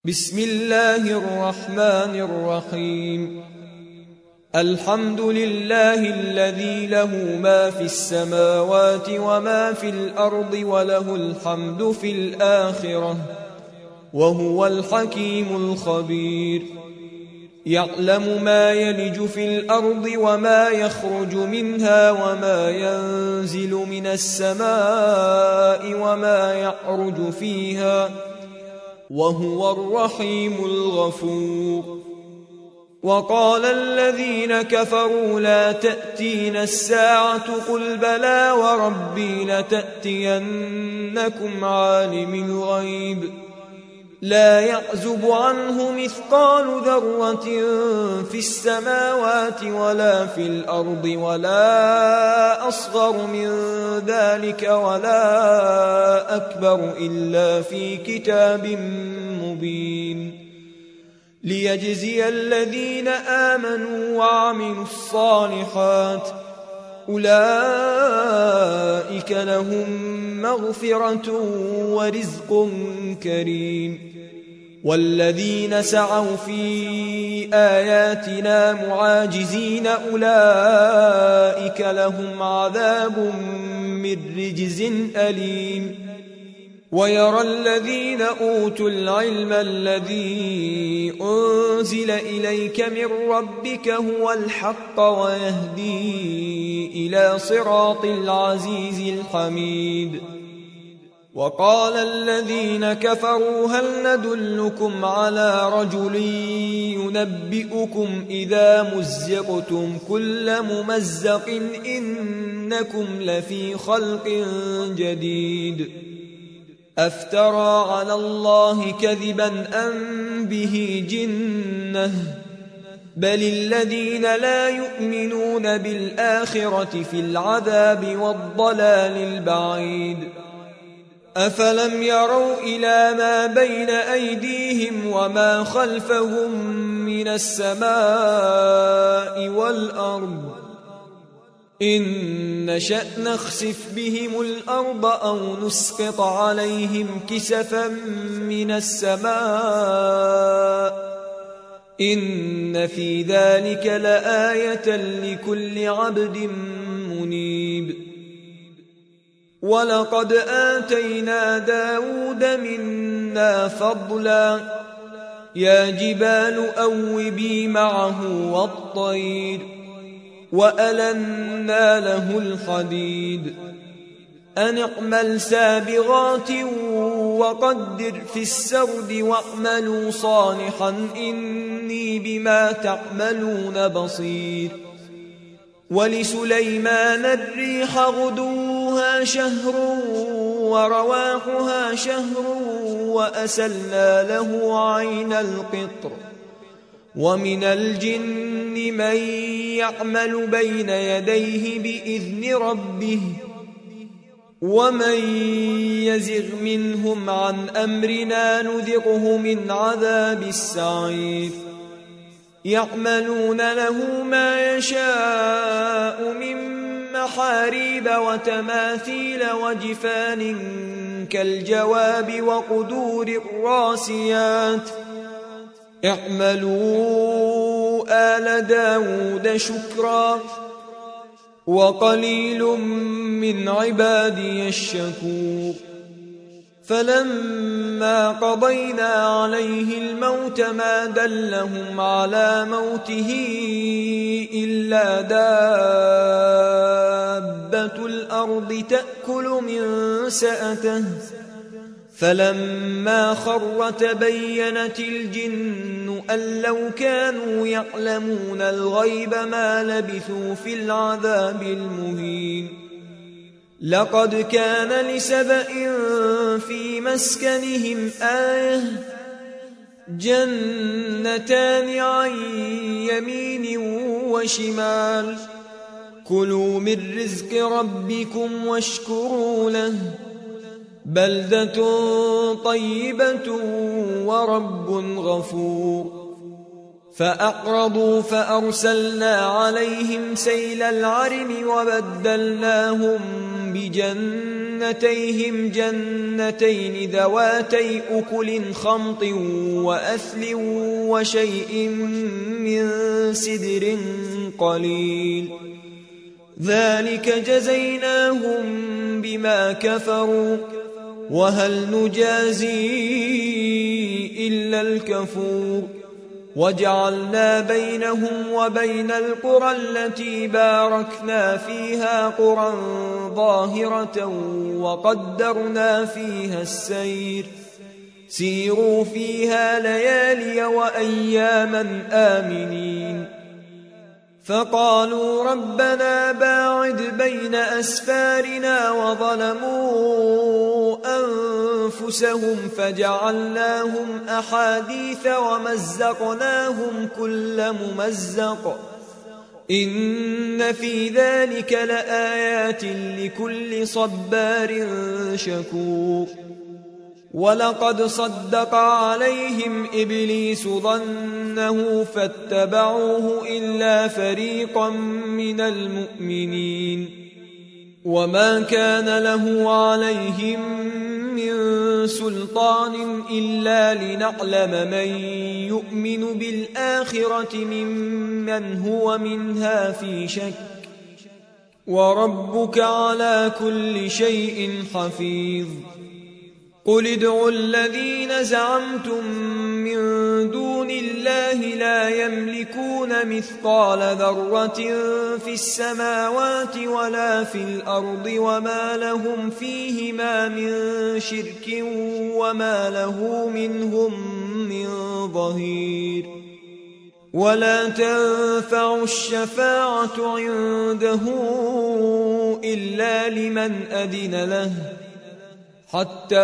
بسم الله الرحمن الرحيم. الحمد لله الذي له ما في السماوات وما في الأرض وله الحمد في الآخرة وهو الحكيم الخبير. يعلم ما يلج في الأرض وما يخرج منها وما ينزل من السماء وما يعرج فيها وهو الرحيم الغفور. وقال الذين كفروا لا تأتينا الساعة قل بلى وربي لتأتينكم عالم الغيب لا يعزب عنه مثقال ذرة في السماوات ولا في الأرض ولا أصغر من ذلك ولا أكبر إلا في كتاب مبين ليجزي الذين آمنوا وعملوا الصالحات أولئك لهم مغفرة ورزق كريم. والذين سعوا في آياتنا معاجزين أولئك لهم عذاب من رجز أليم. ويرى الذين أوتوا العلم الذي أنزل إليك من ربك هو الحق ويهدي إلى صراط العزيز الحميد. وقال الذين كفروا هل ندلكم على رجل ينبئكم إذا مزقتم كل ممزق إنكم لفي خلق جديد أفترى على الله كذبا أم به جنة بل الذين لا يؤمنون بالآخرة في العذاب والضلال البعيد. أفلم يروا إلى ما بين أيديهم وما خلفهم من السماء والأرض إن نشأ نخسف بهم الأرض أو نسقط عليهم كسفا من السماء إن في ذلك لآية لكل عبد منيب. ولقد آتينا داود منا فضلا يا جبال أوبي معه والطير وألنا له الحديد أن اعمل سابغات وقدر في السرد واعملوا صالحا إني بما تعملون بصير. ولسليمان الريح غدوها شهر ورواحها شهر وأسلنا له عين القطر ومن الجن من يعمل بين يديه بإذن ربه ومن يزغ منهم عن أمرنا نذقه من عذاب السعير. يعملون له ما يشاء من محاريب وتماثيل وجفان كالجواب وقدور الراسيات اعملوا آل داود شكرا وقليل من عبادي الشكور. فلما قضينا عليه الموت ما دلهم على موته إلا دابة الأرض تأكل من سأته فلما خر تبينت الجن أن لو كانوا يعلمون الغيب ما لبثوا في العذاب المهين. لقد كان لسبأ في مسكنهم آية جنتان عن يمين وشمال كلوا من رزق ربكم واشكروا له بلدة طيبة ورب غفور. فأعرضوا فأرسلنا عليهم سيل العرم وبدلناهم بجنات جنتيهم جنتين ذواتي أكل خمط وأثل وشيء من سدر قليل ذلك جزيناهم بما كفروا وهل نجازي إلا الكفور وجعلنا بينهم وبين القرى التي باركنا فيها قرى ظاهرة وقدرنا فيها السير سيروا فيها ليالي وأياما آمنين فقالوا ربنا باعد بين أسفارنا وظلموا أنفسهم فجعلناهم أحاديث ومزقناهم كل ممزق إن في ذلك لآيات لكل صبار شكور ولقد صدق عليهم إبليس ظنه فاتبعوه إلا فريقا من المؤمنين وما كان له عليهم من سلطان إلا لنعلم من يؤمن بالآخرة ممن هو منها في شك وربك على كل شيء حفيظ قل ادعوا الذين زعمتم من دون الله لا يملكون مثقال ذرة في السماوات ولا في الأرض وما لهم فيهما من شرك وما له منهم من ظهير ولا تنفع الشفاعة عنده إلا لمن أذن له حتى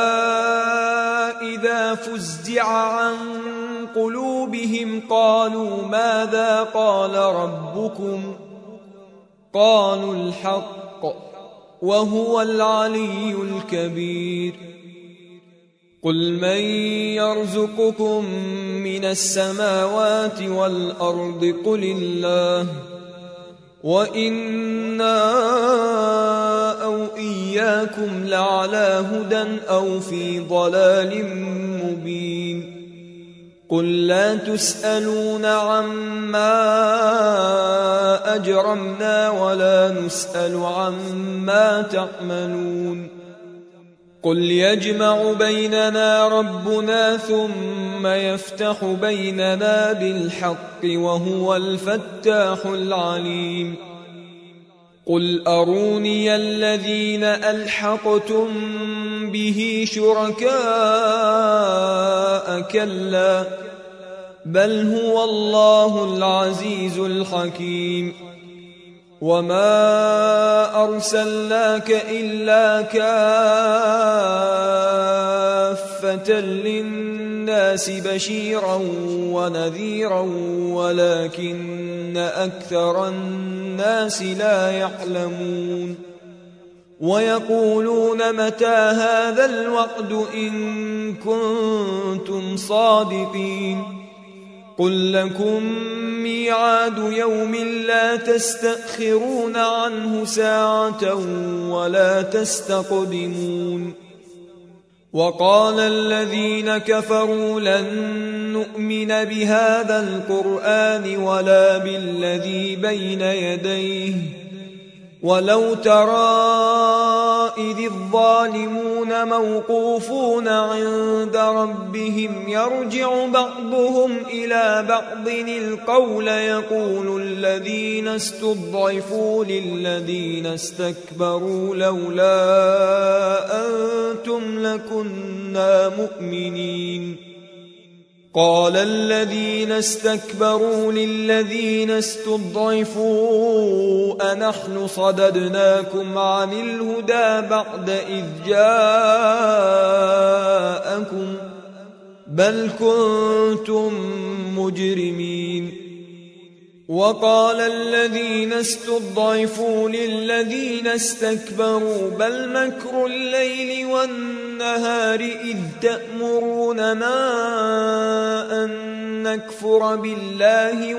إذا فزع عن قلوبهم قالوا ماذا قال ربكم قالوا الحق وهو العلي الكبير قل من يرزقكم من السماوات والأرض قل الله وإنا أو إياكم لعلى هدى أو في ضلال مبين قل لا تسألون عما أجرمنا ولا نسأل عما تعملون قل يجمع بيننا ربنا ثم يفتح بيننا بالحق وهو الفتاح العليم قل أروني الذين ألحقتم به شركاء كلا بل هو الله العزيز الحكيم وما أرسلناك إلا كافة للناس بشيرا ونذيرا ولكن أكثر الناس لا يعلمون ويقولون متى هذا الوعد إن كنتم صادقين قل لكم ميعاد يوم لا تستأخرون عنه ساعة ولا تستقدمون وقال الذين كفروا لن نؤمن بهذا القرآن ولا بالذي بين يديه ولو ترى إذ الظالمون موقوفون عند ربهم يرجع بعضهم إلى بعض القول يقول الذين استضعفوا للذين استكبروا لولا أنتم لكنا مؤمنين قال الذين استكبروا للذين استضعفوا أنحن صددناكم عن الهدى بعد إذ جاءكم بل كنتم مجرمين وقال الذين استضعفوا للذين استكبروا بل مكر الليل والنهار إذ تأمروننا أن نكفر بالله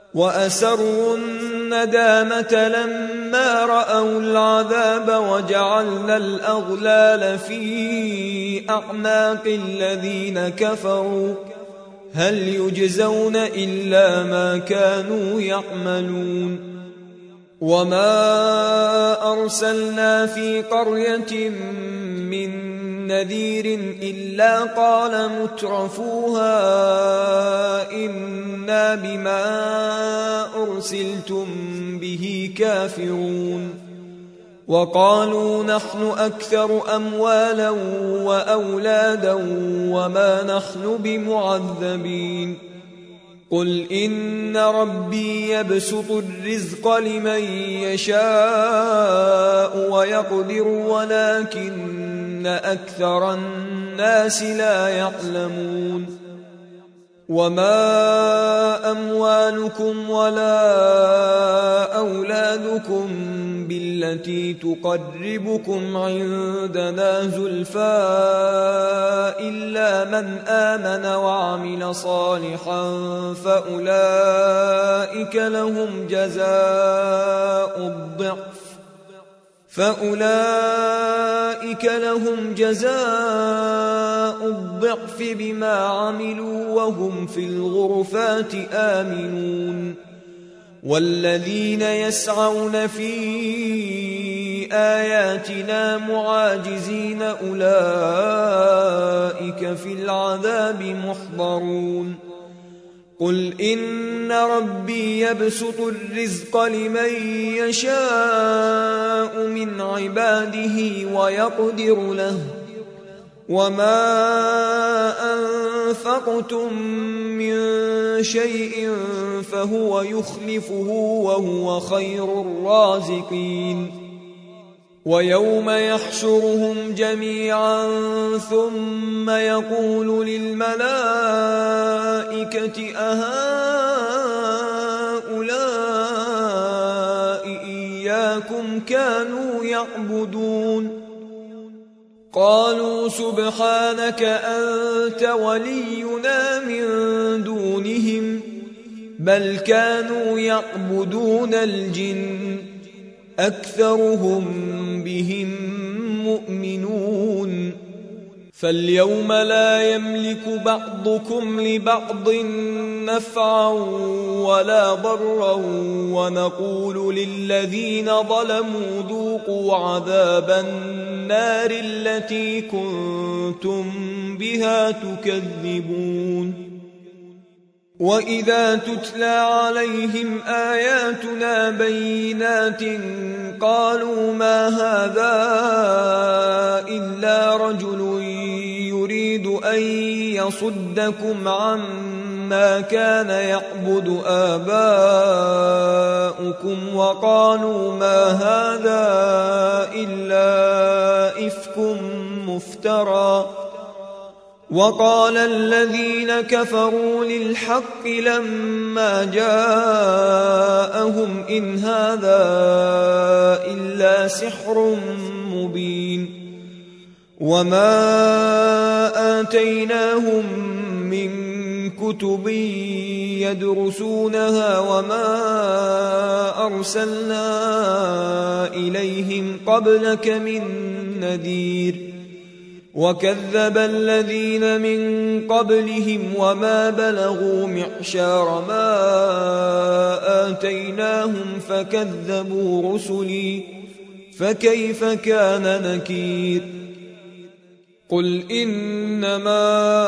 وأسروا الندامة لما رأوا العذاب وجعلنا الأغلال في أعناق الذين كفروا هل يجزون إلا ما كانوا يعملون وما أرسلنا في قرية من نذير إلا قال مترفوها إنا بما أرسلتم به كافرون وقالوا نحن أكثر أموالا وأولادا وما نحن بمعذبين قل إن ربي يبسط الرزق لمن يشاء ويقدر ولكن أكثر الناس لا يعلمون وما أموالكم ولا أولادكم بالتي تقربكم عندنا زلفى إلا من آمن وعمل صالحا فأولئك لهم جزاء الضعف بما عملوا وهم في الغرفات آمنون والذين يسعون في آياتنا معاجزين أولئك في العذاب محضرون قل إن ربي يبسط الرزق لمن يشاء من عباده ويقدر له وما أنفقتم من شيء فهو يخلفه وهو خير الرازقين ويوم يحشرهم جميعا ثم يقول للملائكة أهؤلاء إياكم كانوا يعبدون قالوا سبحانك أنت ولينا من دونهم بل كانوا يعبدون الجن أكثرهم بهم مؤمنون فاليوم لا يملك بعضكم لبعض نفعا ولا ضرا ونقول للذين ظلموا ذوقوا عذاب النار التي كنتم بها تكذبون وإذا تتلى عليهم آياتنا بينات قالوا ما هذا إلا رجل يريد أن يصدكم عما كان يعبد آباؤكم وقالوا ما هذا إلا إفك مفترى وقال الذين كفروا للحق لما جاءهم إن هذا إلا سحر مبين وما آتيناهم من كتب يدرسونها وما أرسلنا إليهم قبلك من نذير وكذب الذين من قبلهم وما بلغوا معشار ما آتيناهم فكذبوا رسلي فكيف كان نكير قل إنما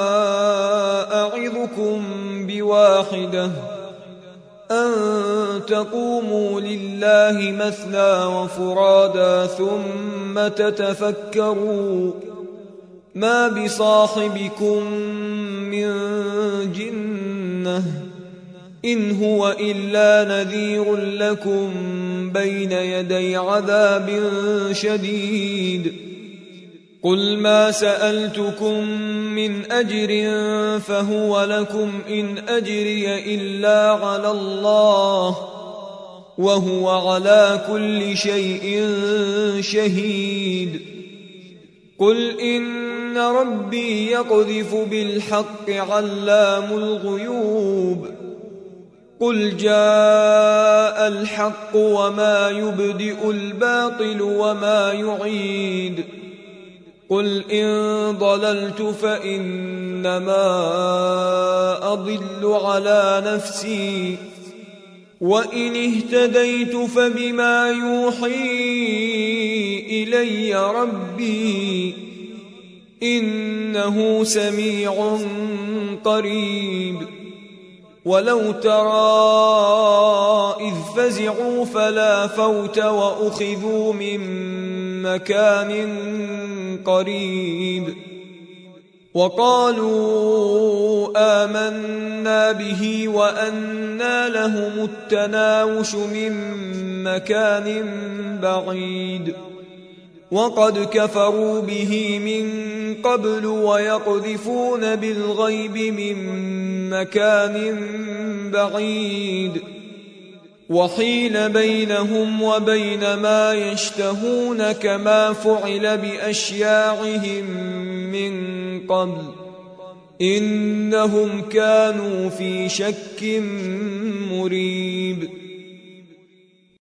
أعظكم بواحدة أن تقوموا لله مثنى وفرادا ثم تتفكروا ما بصاحبكم من جنة إن هو إلا نذير لكم بين يدي عذاب شديد قل ما سألتكم من أجر فهو لكم إن أجري إلا على الله وهو على كل شيء شهيد قل إن ربي يقذف بالحق علام الغيوب قل جاء الحق وما يبدئ الباطل وما يعيد قل إن ضللت فإنما أضل على نفسي وإن اهتديت فبما يوحي إلي ربي إنه سميع قريب ولو ترى إذ فزعوا فلا فوت وأخذوا من مكان قريب وقالوا آمنا به وأنى لهم التناوش من مكان بعيد وقد كفروا به من قبل ويقذفون بالغيب من مكان بعيد وحيل بينهم وبين ما يشتهون كما فعل بأشياعهم من قبل إنهم كانوا في شك مريب